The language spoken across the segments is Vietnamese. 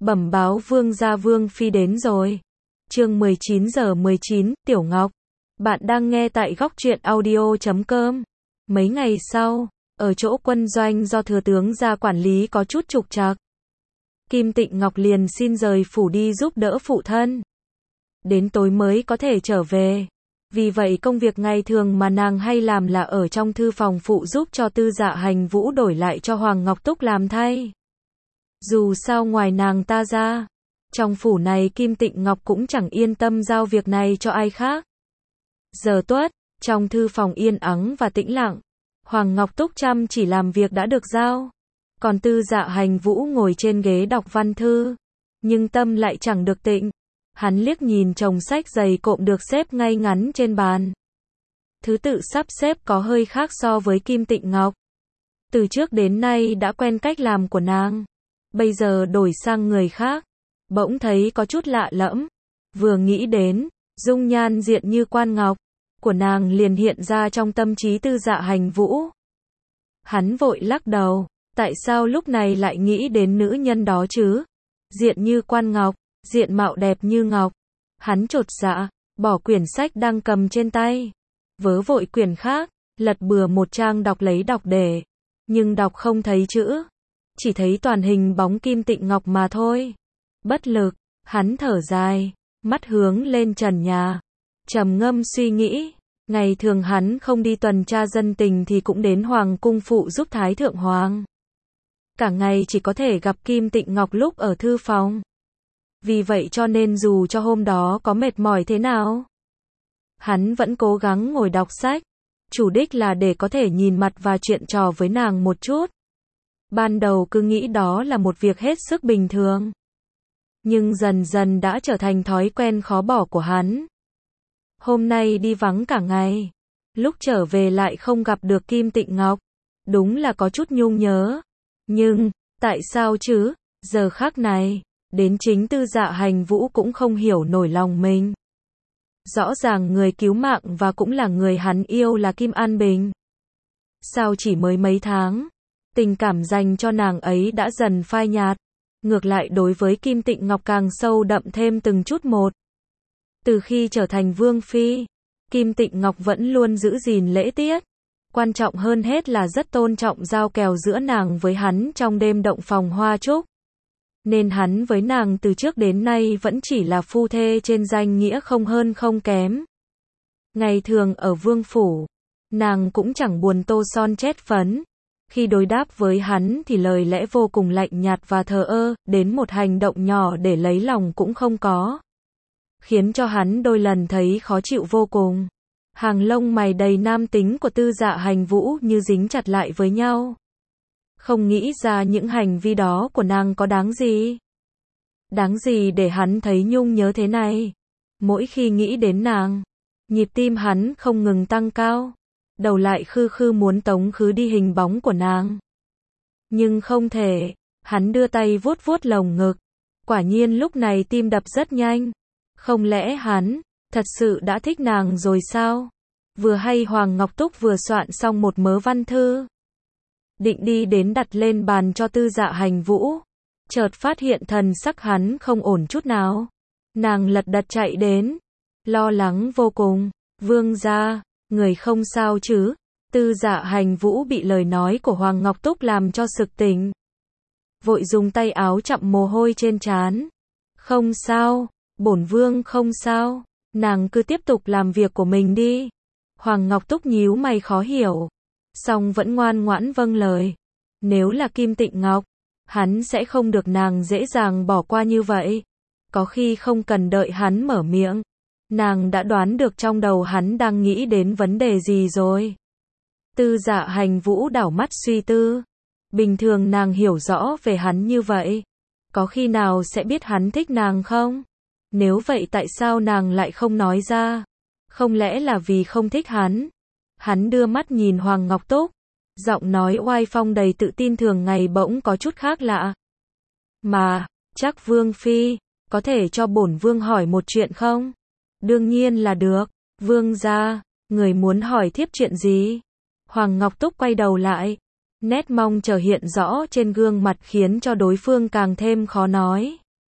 Bẩm báo vương gia vương phi đến rồi. Chương 19:19, Tiểu Ngọc. Bạn đang nghe tại góc truyện audio.com. Mấy ngày sau, ở chỗ quân doanh do thừa tướng gia quản lý có chút trục trặc. Kim Tịnh Ngọc liền xin rời phủ đi giúp đỡ phụ thân. Đến tối mới có thể trở về. Vì vậy công việc ngày thường mà nàng hay làm là ở trong thư phòng phụ giúp cho Tư Dạ Hành Vũ đổi lại cho Hoàng Ngọc Túc làm thay. Dù sao ngoài nàng ta ra, trong phủ này Kim Tịnh Ngọc cũng chẳng yên tâm giao việc này cho ai khác. Giờ tuất, trong thư phòng yên ắng và tĩnh lặng, Hoàng Ngọc Túc chăm chỉ làm việc đã được giao. Còn Tư Dạ Hành Vũ ngồi trên ghế đọc văn thư, nhưng tâm lại chẳng được tịnh. Hắn liếc nhìn chồng sách dày cộm được xếp ngay ngắn trên bàn. Thứ tự sắp xếp có hơi khác so với Kim Tịnh Ngọc. Từ trước đến nay đã quen cách làm của nàng. Bây giờ đổi sang người khác, bỗng thấy có chút lạ lẫm. Vừa nghĩ đến dung nhan diện như quan ngọc của nàng liền hiện ra trong tâm trí Tư Dạ Hành Vũ. Hắn vội lắc đầu, tại sao lúc này lại nghĩ đến nữ nhân đó chứ? Diện như quan ngọc, diện mạo đẹp như ngọc. Hắn chột dạ, bỏ quyển sách đang cầm trên tay, vớ vội quyển khác, lật bừa một trang đọc lấy đọc để, nhưng đọc không thấy chữ, chỉ thấy toàn hình bóng Kim Tịnh Ngọc mà thôi. Bất lực, hắn thở dài, mắt hướng lên trần nhà, trầm ngâm suy nghĩ. Ngày thường hắn không đi tuần tra dân tình thì cũng đến hoàng cung phụ giúp Thái Thượng Hoàng. Cả ngày chỉ có thể gặp Kim Tịnh Ngọc lúc ở thư phòng. Vì vậy cho nên dù cho hôm đó có mệt mỏi thế nào, hắn vẫn cố gắng ngồi đọc sách, chủ đích là để có thể nhìn mặt và chuyện trò với nàng một chút. Ban đầu cứ nghĩ đó là một việc hết sức bình thường, nhưng dần dần đã trở thành thói quen khó bỏ của hắn. Hôm nay đi vắng cả ngày, lúc trở về lại không gặp được Kim Tịnh Ngọc, đúng là có chút nhung nhớ. Nhưng, tại sao chứ, giờ khắc này, đến chính Tư Dạ Hành Vũ cũng không hiểu nổi lòng mình. Rõ ràng người cứu mạng và cũng là người hắn yêu là Kim An Bình. Sao chỉ mới mấy tháng, tình cảm dành cho nàng ấy đã dần phai nhạt, ngược lại đối với Kim Tịnh Ngọc càng sâu đậm thêm từng chút một. Từ khi trở thành vương phi, Kim Tịnh Ngọc vẫn luôn giữ gìn lễ tiết. Quan trọng hơn hết là rất tôn trọng giao kèo giữa nàng với hắn trong đêm động phòng hoa trúc. Nên hắn với nàng từ trước đến nay vẫn chỉ là phu thê trên danh nghĩa không hơn không kém. Ngày thường ở vương phủ, nàng cũng chẳng buồn tô son chét phấn. Khi đối đáp với hắn thì lời lẽ vô cùng lạnh nhạt và thờ ơ, đến một hành động nhỏ để lấy lòng cũng không có. Khiến cho hắn đôi lần thấy khó chịu vô cùng. Hàng lông mày đầy nam tính của Tư Dạ Hành Vũ như dính chặt lại với nhau. Không nghĩ ra những hành vi đó của nàng có đáng gì. Đáng gì để hắn thấy nhung nhớ thế này. Mỗi khi nghĩ đến nàng, nhịp tim hắn không ngừng tăng cao. Đầu lại khư khư muốn tống khứ đi hình bóng của nàng. Nhưng không thể, hắn đưa tay vuốt vuốt lồng ngực. Quả nhiên lúc này tim đập rất nhanh. Không lẽ hắn thật sự đã thích nàng rồi sao? Vừa hay Hoàng Ngọc Túc vừa soạn xong một mớ văn thư, định đi đến đặt lên bàn cho Tư Dạ Hành Vũ, chợt phát hiện thần sắc hắn không ổn chút nào. Nàng lật đật chạy đến, lo lắng vô cùng. Vương gia, người không sao chứ? Tư Dạ Hành Vũ bị lời nói của Hoàng Ngọc Túc làm cho sực tỉnh, vội dùng tay áo chặm mồ hôi trên trán. Không sao, bổn vương không sao, nàng cứ tiếp tục làm việc của mình đi. Hoàng Ngọc Túc nhíu mày khó hiểu, song vẫn ngoan ngoãn vâng lời. Nếu là Kim Tịnh Ngọc, hắn sẽ không được nàng dễ dàng bỏ qua như vậy. Có khi không cần đợi hắn mở miệng, nàng đã đoán được trong đầu hắn đang nghĩ đến vấn đề gì rồi. Tư Dạ Hành Vũ đảo mắt suy tư. Bình thường nàng hiểu rõ về hắn như vậy, có khi nào sẽ biết hắn thích nàng không? Nếu vậy tại sao nàng lại không nói ra? Không lẽ là vì không thích hắn? Hắn đưa mắt nhìn Hoàng Ngọc Túc, giọng nói oai phong đầy tự tin thường ngày bỗng có chút khác lạ. Mà, chắc vương phi, có thể cho bổn vương hỏi một chuyện không? Đương nhiên là được. Vương gia, người muốn hỏi thiếp chuyện gì? Hoàng Ngọc Túc quay đầu lại, nét mong chờ hiện rõ trên gương mặt khiến cho đối phương càng thêm khó nói.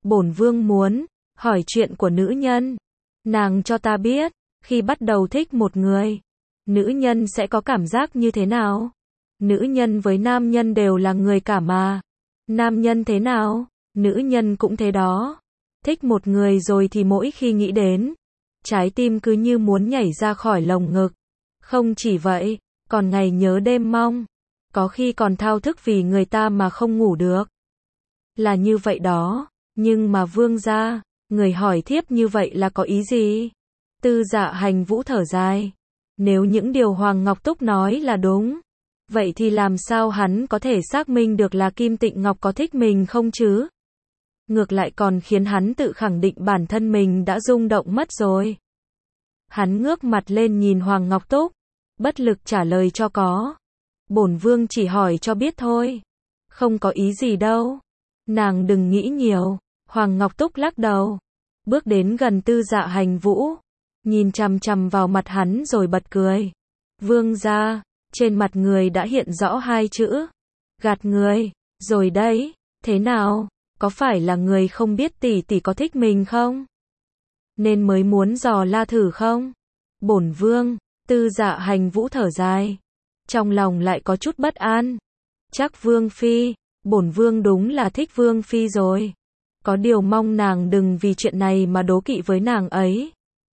Bổn vương muốn hỏi chuyện của nữ nhân. Nàng cho ta biết, khi bắt đầu thích một người, nữ nhân sẽ có cảm giác như thế nào? Nữ nhân với nam nhân đều là người cả mà. Nam nhân thế nào? Nữ nhân cũng thế đó. Thích một người rồi thì mỗi khi nghĩ đến, trái tim cứ như muốn nhảy ra khỏi lồng ngực. Không chỉ vậy, còn ngày nhớ đêm mong. Có khi còn thao thức vì người ta mà không ngủ được. Là như vậy đó. Nhưng mà vương gia, người hỏi thiếp như vậy là có ý gì? Tư Dạ Hành Vũ thở dài. Nếu những điều Hoàng Ngọc Túc nói là đúng, vậy thì làm sao hắn có thể xác minh được là Kim Tịnh Ngọc có thích mình không chứ? Ngược lại còn khiến hắn tự khẳng định bản thân mình đã rung động mất rồi. Hắn ngước mặt lên nhìn Hoàng Ngọc Túc, bất lực trả lời cho có. Bổn vương chỉ hỏi cho biết thôi. Không có ý gì đâu. Nàng đừng nghĩ nhiều. Hoàng Ngọc Túc lắc đầu. Bước đến gần Tư Dạ Hành Vũ. Nhìn chằm chằm vào mặt hắn rồi bật cười. Vương gia, trên mặt người đã hiện rõ hai chữ. Gạt người, rồi đấy, thế nào? Có phải là người không biết tỷ tỷ có thích mình không? Nên mới muốn dò la thử không? Bổn vương, Tư Dạ Hành Vũ thở dài. Trong lòng lại có chút bất an. Chắc vương phi, bổn vương đúng là thích vương phi rồi. Có điều mong nàng đừng vì chuyện này mà đố kỵ với nàng ấy.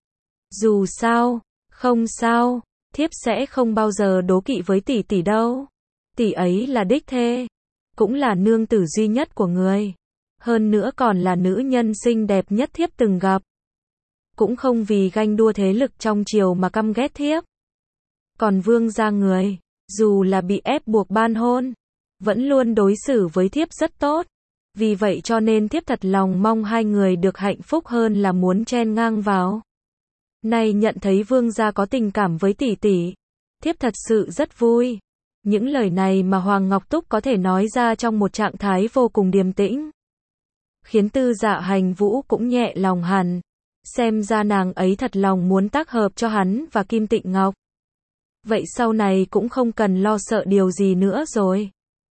Dù sao, không sao, thiếp sẽ không bao giờ đố kỵ với tỷ tỷ đâu. Tỷ ấy là đích thê, cũng là nương tử duy nhất của người. Hơn nữa còn là nữ nhân xinh đẹp nhất thiếp từng gặp. Cũng không vì ganh đua thế lực trong triều mà căm ghét thiếp. Còn vương gia người, dù là bị ép buộc ban hôn, vẫn luôn đối xử với thiếp rất tốt. Vì vậy cho nên thiếp thật lòng mong hai người được hạnh phúc hơn là muốn chen ngang vào. Nay nhận thấy vương gia có tình cảm với tỷ tỷ, thiếp thật sự rất vui. Những lời này mà Hoàng Ngọc Túc có thể nói ra trong một trạng thái vô cùng điềm tĩnh, khiến Tư Dạ Hành Vũ cũng nhẹ lòng hẳn. Xem ra nàng ấy thật lòng muốn tác hợp cho hắn và Kim Tịnh Ngọc. Vậy sau này cũng không cần lo sợ điều gì nữa rồi.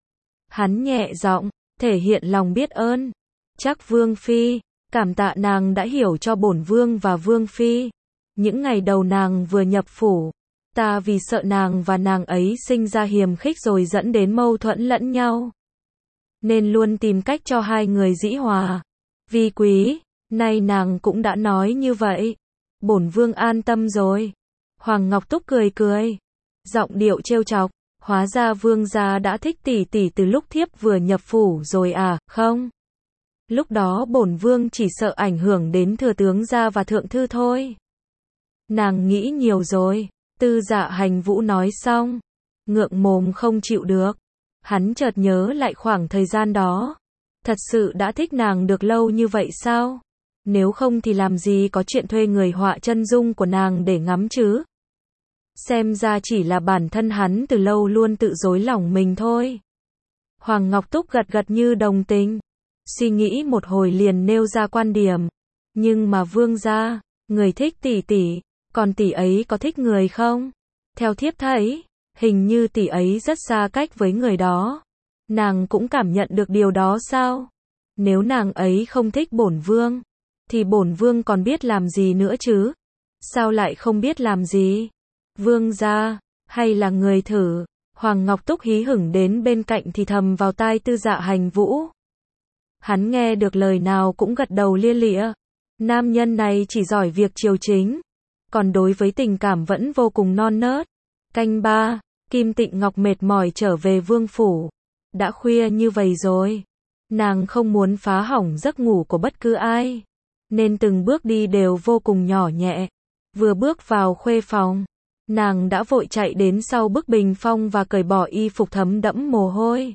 Hắn nhẹ giọng, thể hiện lòng biết ơn. Chắc vương phi, cảm tạ nàng đã hiểu cho bổn vương và vương phi. Những ngày đầu nàng vừa nhập phủ, ta vì sợ nàng và nàng ấy sinh ra hiềm khích rồi dẫn đến mâu thuẫn lẫn nhau, nên luôn tìm cách cho hai người dĩ hòa. Vi quý, nay nàng cũng đã nói như vậy, bổn vương an tâm rồi. Hoàng Ngọc Túc cười cười, giọng điệu trêu chọc, hóa ra vương gia đã thích tỷ tỷ từ lúc thiếp vừa nhập phủ rồi à, không? Lúc đó bổn vương chỉ sợ ảnh hưởng đến thừa tướng gia và thượng thư thôi. Nàng nghĩ nhiều rồi. Tư Dạ Hành Vũ nói xong, ngượng mồm không chịu được. Hắn chợt nhớ lại khoảng thời gian đó. Thật sự đã thích nàng được lâu như vậy sao? Nếu không thì làm gì có chuyện thuê người họa chân dung của nàng để ngắm chứ? Xem ra chỉ là bản thân hắn từ lâu luôn tự dối lòng mình thôi. Hoàng Ngọc Túc gật gật như đồng tình. Suy nghĩ một hồi liền nêu ra quan điểm. Nhưng mà vương gia, người thích tỷ tỷ, còn tỷ ấy có thích người không? Theo thiếp thấy, hình như tỷ ấy rất xa cách với người đó. Nàng cũng cảm nhận được điều đó sao? Nếu nàng ấy không thích bổn vương, thì bổn vương còn biết làm gì nữa chứ? Sao lại không biết làm gì? Vương gia, hay là người thử? Hoàng Ngọc Túc hí hửng đến bên cạnh thì thầm vào tai Tư Dạ Hành Vũ. Hắn nghe được lời nào cũng gật đầu lia lịa. Nam nhân này chỉ giỏi việc triều chính, còn đối với tình cảm vẫn vô cùng non nớt. Canh 3, Kim Tịnh Ngọc mệt mỏi trở về vương phủ. Đã khuya như vậy rồi, nàng không muốn phá hỏng giấc ngủ của bất cứ ai, nên từng bước đi đều vô cùng nhỏ nhẹ. Vừa bước vào khuê phòng, nàng đã vội chạy đến sau bức bình phong và cởi bỏ y phục thấm đẫm mồ hôi.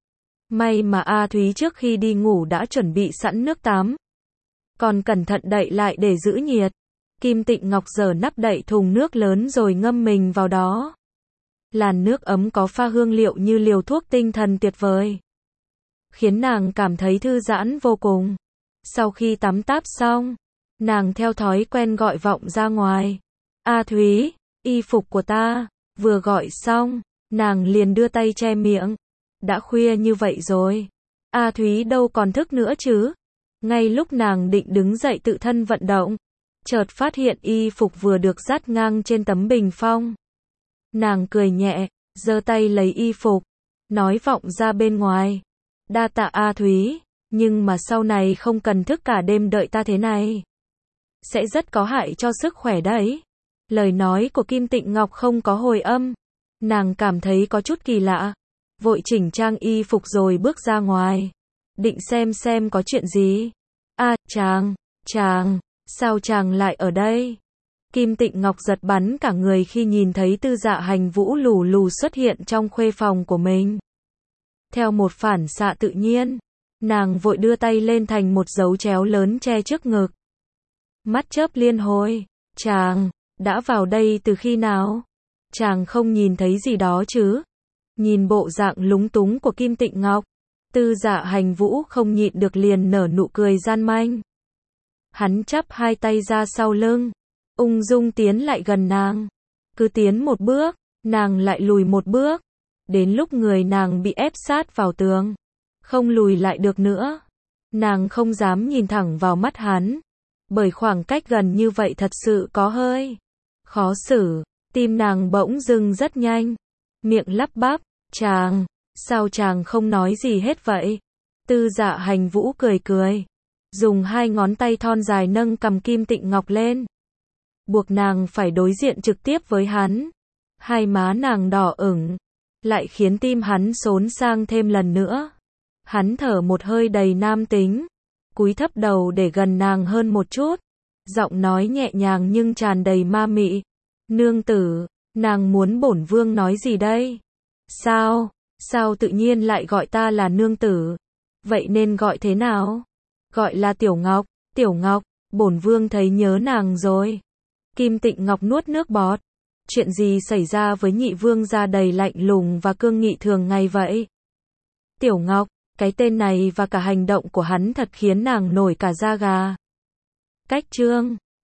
May mà A Thúy trước khi đi ngủ đã chuẩn bị sẵn nước tắm, còn cẩn thận đậy lại để giữ nhiệt. Kim Tịnh Ngọc giở nắp đậy thùng nước lớn rồi ngâm mình vào đó. Làn nước ấm có pha hương liệu như liều thuốc tinh thần tuyệt vời, khiến nàng cảm thấy thư giãn vô cùng. Sau khi tắm táp xong, nàng theo thói quen gọi vọng ra ngoài. A Thúy, y phục của ta. Vừa gọi xong, nàng liền đưa tay che miệng. Đã khuya như vậy rồi, A Thúy đâu còn thức nữa chứ? Ngay lúc nàng định đứng dậy tự thân vận động, chợt phát hiện y phục vừa được dát ngang trên tấm bình phong. Nàng cười nhẹ, giơ tay lấy y phục, nói vọng ra bên ngoài. Đa tạ A Thúy, nhưng mà sau này không cần thức cả đêm đợi ta thế này. Sẽ rất có hại cho sức khỏe đấy. Lời nói của Kim Tịnh Ngọc không có hồi âm. Nàng cảm thấy có chút kỳ lạ. Vội chỉnh trang y phục rồi bước ra ngoài. Định xem có chuyện gì. À, chàng, sao chàng lại ở đây? Kim Tịnh Ngọc giật bắn cả người khi nhìn thấy Tư Dạ Hành Vũ lù lù xuất hiện trong khuê phòng của mình. Theo một phản xạ tự nhiên, nàng vội đưa tay lên thành một dấu chéo lớn che trước ngực. Mắt chớp liên hồi, chàng, đã vào đây từ khi nào? Chàng không nhìn thấy gì đó chứ? Nhìn bộ dạng lúng túng của Kim Tịnh Ngọc, Tư Dạ Hành Vũ không nhịn được liền nở nụ cười gian manh. Hắn chắp hai tay ra sau lưng, ung dung tiến lại gần nàng. Cứ tiến một bước, nàng lại lùi một bước. Đến lúc người nàng bị ép sát vào tường, không lùi lại được nữa. Nàng không dám nhìn thẳng vào mắt hắn, bởi khoảng cách gần như vậy thật sự có hơi khó xử. Tim nàng bỗng dưng rất nhanh, miệng lắp bắp, chàng, sao chàng không nói gì hết vậy? Tư Dạ Hành Vũ cười, dùng hai ngón tay thon dài nâng cằm Kim Tịnh Ngọc lên, buộc nàng phải đối diện trực tiếp với hắn. Hai má nàng đỏ ửng, lại khiến tim hắn xốn sang thêm lần nữa. Hắn thở một hơi đầy nam tính, cúi thấp đầu để gần nàng hơn một chút, giọng nói nhẹ nhàng nhưng tràn đầy ma mị. Nương tử, nàng muốn bổn vương nói gì đây? Sao tự nhiên lại gọi ta là nương tử? Vậy nên gọi thế nào? Gọi là Tiểu Ngọc, bổn vương thấy nhớ nàng rồi. Kim Tịnh Ngọc nuốt nước bọt. Chuyện gì xảy ra với nhị vương gia đầy lạnh lùng và cương nghị thường ngày vậy? Tiểu Ngọc, cái tên này và cả hành động của hắn thật khiến nàng nổi cả da gà. Cách chương